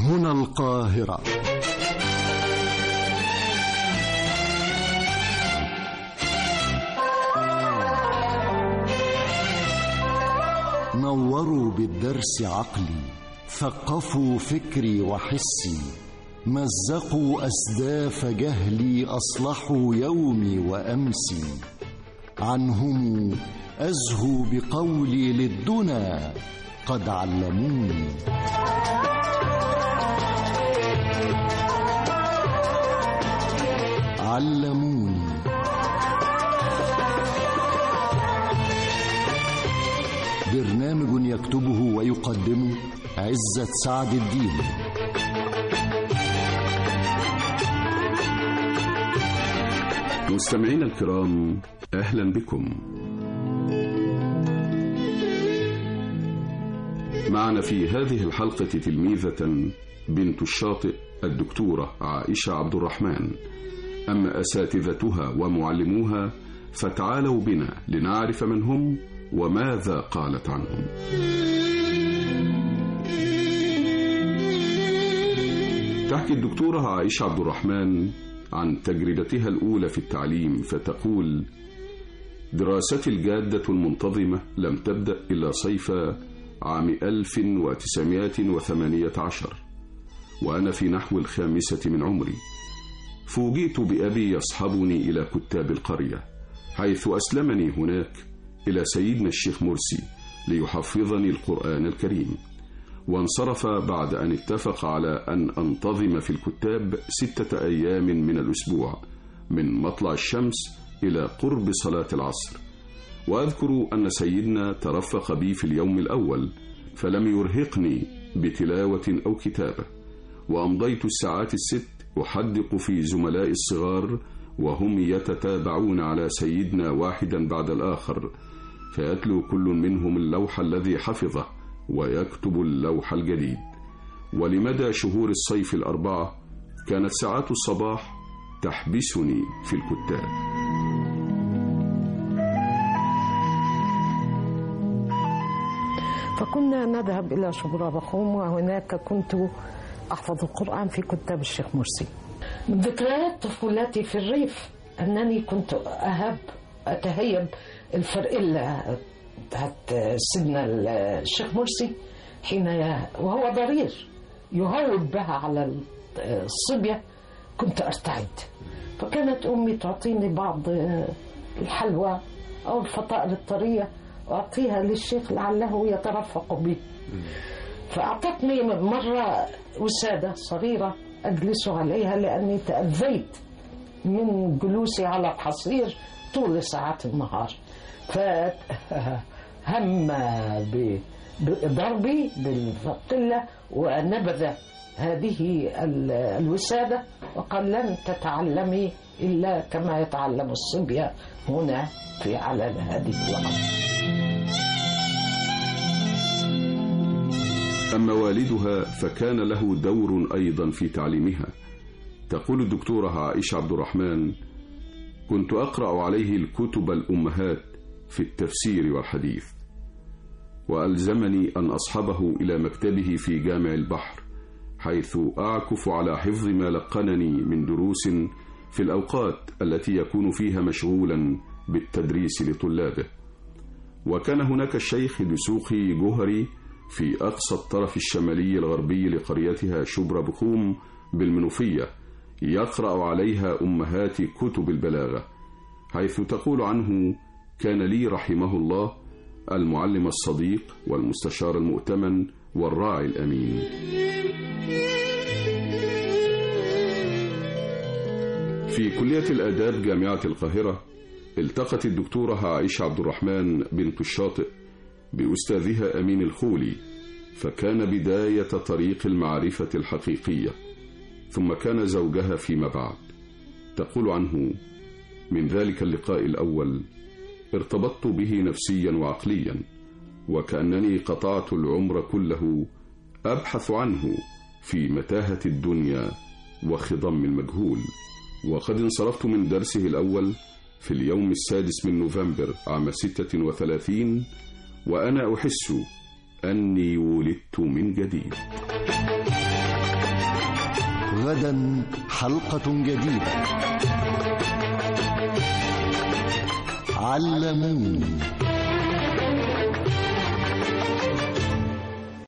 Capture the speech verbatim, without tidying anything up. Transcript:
هنا القاهرة. نوروا بالدرس عقلي، ثقفوا فكري وحسي، مزقوا أسداف جهلي، أصلحوا يومي وأمسي. عنهم أزهو بقولي للدنا، قد علموني. علموني. برنامج يكتبه ويقدمه عزت سعد الدين. مستمعينا الكرام، أهلا بكم. معنا في هذه الحلقة تلميذة بنت الشاطئ الدكتورة عائشة عبد الرحمن. أما أساتذتها ومعلموها فتعالوا بنا لنعرف من هم وماذا قالت عنهم. تحكي الدكتورة عائشة عبد الرحمن عن تجربتها الأولى في التعليم، فتقول: دراستي الجادة المنتظمة لم تبدأ إلا صيف عام ألف وتسعمائة وثمانية عشر، وأنا في نحو الخامسة من عمري. فوجئت بأبي يصحبني إلى كتاب القرية، حيث أسلمني هناك إلى سيدنا الشيخ مرسي ليحفظني القرآن الكريم، وانصرف بعد أن اتفق على أن أنتظم في الكتاب ستة أيام من الأسبوع، من مطلع الشمس إلى قرب صلاة العصر. وأذكر أن سيدنا ترفق بي في اليوم الأول، فلم يرهقني بتلاوة أو كتابة، وأمضيت الساعات الست أحدق في زملائي الصغار وهم يتتابعون على سيدنا واحدا بعد الآخر، فيتلو كل منهم اللوح الذي حفظه ويكتب اللوح الجديد. ولمدى شهور الصيف الأربعة كانت ساعات الصباح تحبسني في الكتاب. فكنا نذهب إلى شبرا بخوم، وهناك كنت أحفظ القرآن في كتاب الشيخ مرسي. من ذكريات طفولتي في الريف أنني كنت أهب أتهيب الفرقلة بتاعت سيدنا الشيخ مرسي حين وهو ضرير يهود بها على الصبية، كنت أرتعد. فكانت أمي تعطيني بعض الحلوى أو الفطائر الطرية وأعطيها للشيخ لعله يترفق بي. فأعطتني مرة وسادة صغيرة أجلس عليها لأني تأذيت من جلوسي على الحصير طول ساعات النهار، فهم بضربي بالفطلة ونبذ هذه الوسادة وقال: لن تتعلمي إلا كما يتعلم الصبية هنا في على هذه الأرض. أما والدها فكان له دور أيضا في تعليمها. تقول الدكتورة عائشة عبد الرحمن: كنت أقرأ عليه الكتب الأمهات في التفسير والحديث، وألزمني أن أصحبه إلى مكتبه في جامع البحر، حيث أعكف على حفظ ما لقنني من دروس في الأوقات التي يكون فيها مشغولا بالتدريس لطلابه. وكان هناك الشيخ دسوقي جوهري في أقصى الطرف الشمالي الغربي لقريتها شبرا بخوم بالمنوفية، يقرأ عليها أمهات كتب البلاغة، حيث تقول عنه: كان لي رحمه الله المعلم الصديق والمستشار المؤتمن والراعي الأمين. في كلية الآداب جامعة القاهرة التقت الدكتورة عائشة عبد الرحمن بنت الشاطئ بأستاذها أمين الخولي، فكان بداية طريق المعرفة الحقيقية، ثم كان زوجها فيما بعد. تقول عنه: من ذلك اللقاء الأول ارتبطت به نفسيا وعقليا، وكأنني قطعت العمر كله أبحث عنه في متاهة الدنيا وخضم المجهول. وقد انصرفت من درسه الأول في اليوم السادس من نوفمبر عام ستة وثلاثين وأنا أحس أني ولدت من جديد. غدا حلقة جديدة. علموني.